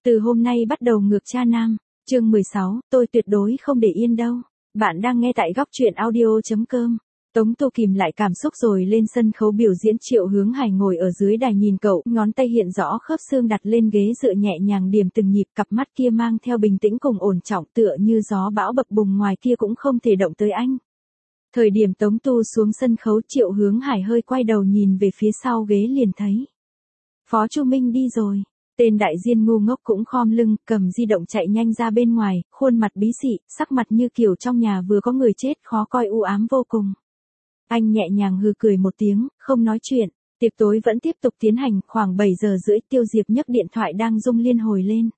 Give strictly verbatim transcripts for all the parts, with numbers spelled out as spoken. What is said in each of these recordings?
Từ hôm nay bắt đầu ngược cha nam, chương mười sáu, tôi tuyệt đối không để yên đâu. Bạn đang nghe tại góc truyện audio.com. Tống Tu kìm lại cảm xúc rồi lên sân khấu biểu diễn. Triệu Hướng Hải ngồi ở dưới đài nhìn cậu, ngón tay hiện rõ khớp xương đặt lên ghế dựa nhẹ nhàng điểm từng nhịp, cặp mắt kia mang theo bình tĩnh cùng ổn trọng tựa như gió bão bập bùng ngoài kia cũng không thể động tới anh. Thời điểm Tống Tu xuống sân khấu, Triệu Hướng Hải hơi quay đầu nhìn về phía sau ghế liền thấy Phó Chu Minh đi rồi. Tên đại diên ngu ngốc cũng khom lưng, cầm di động chạy nhanh ra bên ngoài, khuôn mặt bí xị, sắc mặt như kiểu trong nhà vừa có người chết, khó coi u ám vô cùng. Anh nhẹ nhàng hừ cười một tiếng, không nói chuyện. Tiệc tối vẫn tiếp tục tiến hành, khoảng bảy giờ rưỡi Tiêu Diệp nhấc điện thoại đang rung liên hồi lên.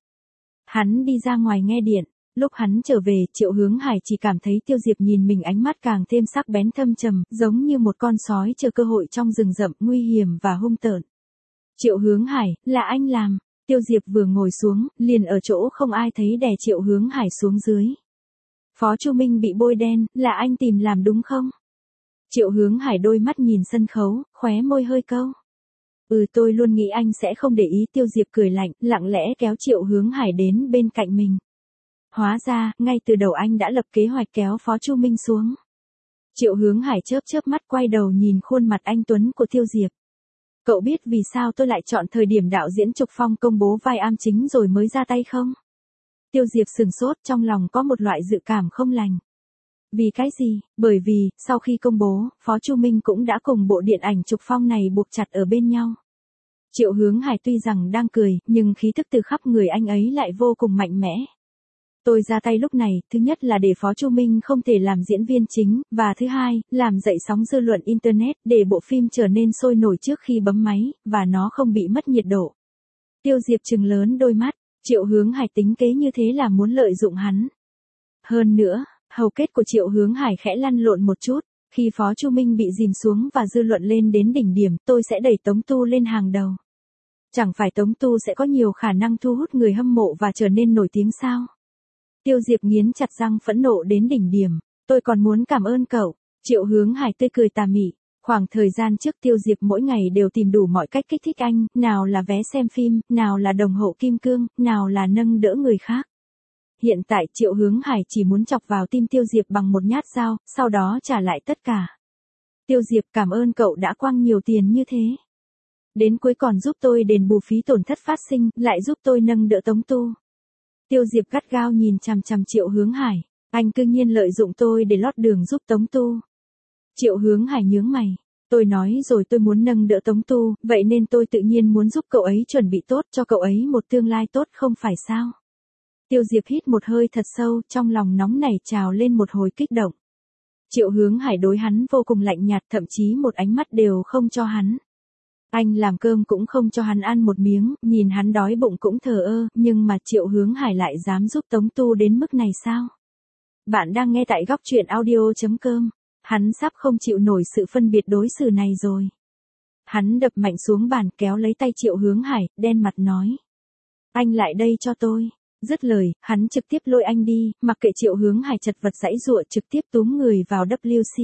Hắn đi ra ngoài nghe điện. Lúc hắn trở về, Triệu Hướng Hải chỉ cảm thấy Tiêu Diệp nhìn mình ánh mắt càng thêm sắc bén thâm trầm, giống như một con sói chờ cơ hội trong rừng rậm, nguy hiểm và hung tợn. Triệu Hướng Hải, là anh làm. Tiêu Diệp vừa ngồi xuống, liền ở chỗ không ai thấy đè Triệu Hướng Hải xuống dưới. Phó Chu Minh bị bôi đen, là anh tìm làm đúng không? Triệu Hướng Hải đôi mắt nhìn sân khấu, khóe môi hơi câu. Ừ, tôi luôn nghĩ anh sẽ không để ý. Tiêu Diệp cười lạnh, lặng lẽ kéo Triệu Hướng Hải đến bên cạnh mình. Hóa ra, ngay từ đầu anh đã lập kế hoạch kéo Phó Chu Minh xuống. Triệu Hướng Hải chớp chớp mắt quay đầu nhìn khuôn mặt anh tuấn của Tiêu Diệp. Cậu biết vì sao tôi lại chọn thời điểm đạo diễn Trục Phong công bố vai am chính rồi mới ra tay không? Tiêu Diệp sừng sốt, trong lòng có một loại dự cảm không lành. Vì cái gì? Bởi vì, sau khi công bố, Phó Chu Minh cũng đã cùng bộ điện ảnh Trục Phong này buộc chặt ở bên nhau. Triệu Hướng Hải tuy rằng đang cười, nhưng khí thức từ khắp người anh ấy lại vô cùng mạnh mẽ. Tôi ra tay lúc này, thứ nhất là để Phó Chu Minh không thể làm diễn viên chính, và thứ hai, làm dậy sóng dư luận Internet, để bộ phim trở nên sôi nổi trước khi bấm máy, và nó không bị mất nhiệt độ. Tiêu Diệp trừng lớn đôi mắt, Triệu Hướng Hải tính kế như thế là muốn lợi dụng hắn. Hơn nữa, hầu kết của Triệu Hướng Hải khẽ lăn lộn một chút, khi Phó Chu Minh bị dìm xuống và dư luận lên đến đỉnh điểm, tôi sẽ đẩy Tống Tu lên hàng đầu. Chẳng phải Tống Tu sẽ có nhiều khả năng thu hút người hâm mộ và trở nên nổi tiếng sao? Tiêu Diệp nghiến chặt răng phẫn nộ đến đỉnh điểm. Tôi còn muốn cảm ơn cậu. Triệu Hướng Hải tươi cười tà mị. Khoảng thời gian trước Tiêu Diệp mỗi ngày đều tìm đủ mọi cách kích thích anh, nào là vé xem phim, nào là đồng hộ kim cương, nào là nâng đỡ người khác. Hiện tại Triệu Hướng Hải chỉ muốn chọc vào tim Tiêu Diệp bằng một nhát dao, sau đó trả lại tất cả. Tiêu Diệp, cảm ơn cậu đã quăng nhiều tiền như thế. Đến cuối còn giúp tôi đền bù phí tổn thất phát sinh, lại giúp tôi nâng đỡ Tống Tu. Tiêu Diệp gắt gao nhìn chằm chằm Triệu Hướng Hải. Anh cư nhiên lợi dụng tôi để lót đường giúp Tống Tu. Triệu Hướng Hải nhướng mày. Tôi nói rồi tôi muốn nâng đỡ Tống Tu, vậy nên tôi tự nhiên muốn giúp cậu ấy chuẩn bị tốt cho cậu ấy một tương lai tốt không phải sao? Tiêu Diệp hít một hơi thật sâu, trong lòng nóng nảy trào lên một hồi kích động. Triệu Hướng Hải đối hắn vô cùng lạnh nhạt, thậm chí một ánh mắt đều không cho hắn. Anh làm cơm cũng không cho hắn ăn một miếng, nhìn hắn đói bụng cũng thờ ơ, nhưng mà Triệu Hướng Hải lại dám giúp Tống Tu đến mức này sao? Bạn đang nghe tại góc truyện audio.com. Hắn sắp không chịu nổi sự phân biệt đối xử này rồi. Hắn đập mạnh xuống bàn, kéo lấy tay Triệu Hướng Hải, đen mặt nói. Anh lại đây cho tôi. Dứt lời, hắn trực tiếp lôi anh đi, mặc kệ Triệu Hướng Hải chật vật giãy giụa, trực tiếp túm người vào W C.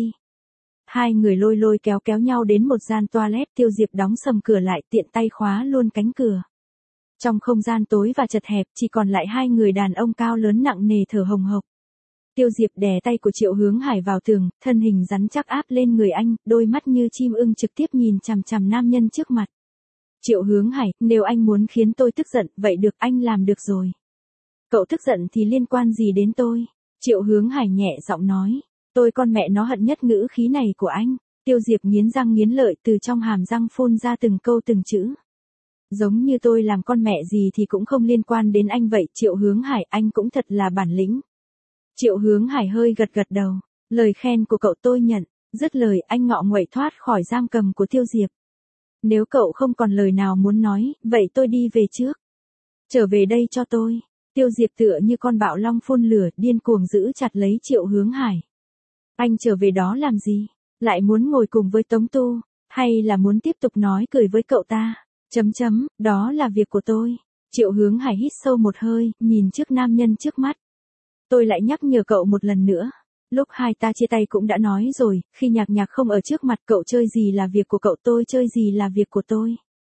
Hai người lôi lôi kéo kéo nhau đến một gian toilet. Tiêu Diệp đóng sầm cửa lại, tiện tay khóa luôn cánh cửa. Trong không gian tối và chật hẹp, chỉ còn lại hai người đàn ông cao lớn nặng nề thở hồng hộc. Tiêu Diệp đè tay của Triệu Hướng Hải vào tường, thân hình rắn chắc áp lên người anh, đôi mắt như chim ưng trực tiếp nhìn chằm chằm nam nhân trước mặt. Triệu Hướng Hải, nếu anh muốn khiến tôi tức giận, vậy được, anh làm được rồi. Cậu tức giận thì liên quan gì đến tôi? Triệu Hướng Hải nhẹ giọng nói. Tôi con mẹ nó hận nhất ngữ khí này của anh. Tiêu Diệp nghiến răng nghiến lợi, từ trong hàm răng phun ra từng câu từng chữ. Giống như tôi làm con mẹ gì thì cũng không liên quan đến anh vậy. Triệu Hướng Hải, anh cũng thật là bản lĩnh. Triệu Hướng Hải hơi gật gật đầu. Lời khen của cậu tôi nhận. Dứt lời, anh ngọ nguậy thoát khỏi giam cầm của Tiêu Diệp. Nếu cậu không còn lời nào muốn nói, vậy tôi đi về trước. Trở về đây cho tôi. Tiêu Diệp tựa như con bạo long phun lửa, điên cuồng giữ chặt lấy Triệu Hướng Hải. Anh trở về đó làm gì? Lại muốn ngồi cùng với Tống Tu, hay là muốn tiếp tục nói cười với cậu ta? Chấm chấm, đó là việc của tôi. Triệu Hướng Hải hít sâu một hơi, nhìn trước nam nhân trước mắt. Tôi lại nhắc nhở cậu một lần nữa. Lúc hai ta chia tay cũng đã nói rồi, khi Nhạc Nhạc không ở trước mặt cậu chơi gì là việc của cậu, tôi chơi gì là việc của tôi.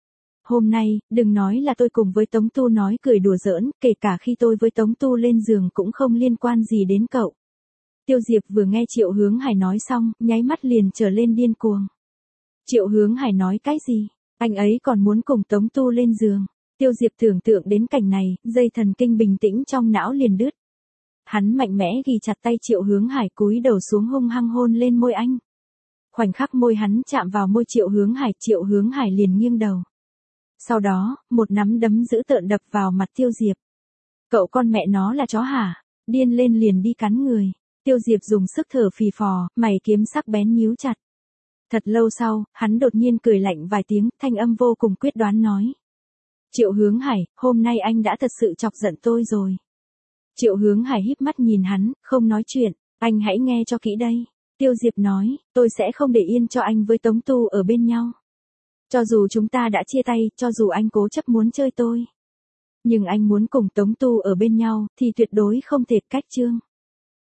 Hôm nay, đừng nói là tôi cùng với Tống Tu nói cười đùa giỡn, kể cả khi tôi với Tống Tu lên giường cũng không liên quan gì đến cậu. Tiêu Diệp vừa nghe Triệu Hướng Hải nói xong, nháy mắt liền trở lên điên cuồng. Triệu Hướng Hải nói cái gì? Anh ấy còn muốn cùng Tống Tu lên giường. Tiêu Diệp tưởng tượng đến cảnh này, dây thần kinh bình tĩnh trong não liền đứt. Hắn mạnh mẽ ghi chặt tay Triệu Hướng Hải, cúi đầu xuống hung hăng hôn lên môi anh. Khoảnh khắc môi hắn chạm vào môi Triệu Hướng Hải, Triệu Hướng Hải liền nghiêng đầu. Sau đó, một nắm đấm dữ tợn đập vào mặt Tiêu Diệp. Cậu con mẹ nó là chó hả? Điên lên liền đi cắn người. Tiêu Diệp dùng sức thở phì phò, mày kiếm sắc bén nhíu chặt. Thật lâu sau, hắn đột nhiên cười lạnh vài tiếng, thanh âm vô cùng quyết đoán nói. Triệu Hướng Hải, hôm nay anh đã thật sự chọc giận tôi rồi. Triệu Hướng Hải híp mắt nhìn hắn, không nói chuyện, anh hãy nghe cho kỹ đây. Tiêu Diệp nói, tôi sẽ không để yên cho anh với Tống Tu ở bên nhau. Cho dù chúng ta đã chia tay, cho dù anh cố chấp muốn chơi tôi. Nhưng anh muốn cùng Tống Tu ở bên nhau, thì tuyệt đối không thể cách chương.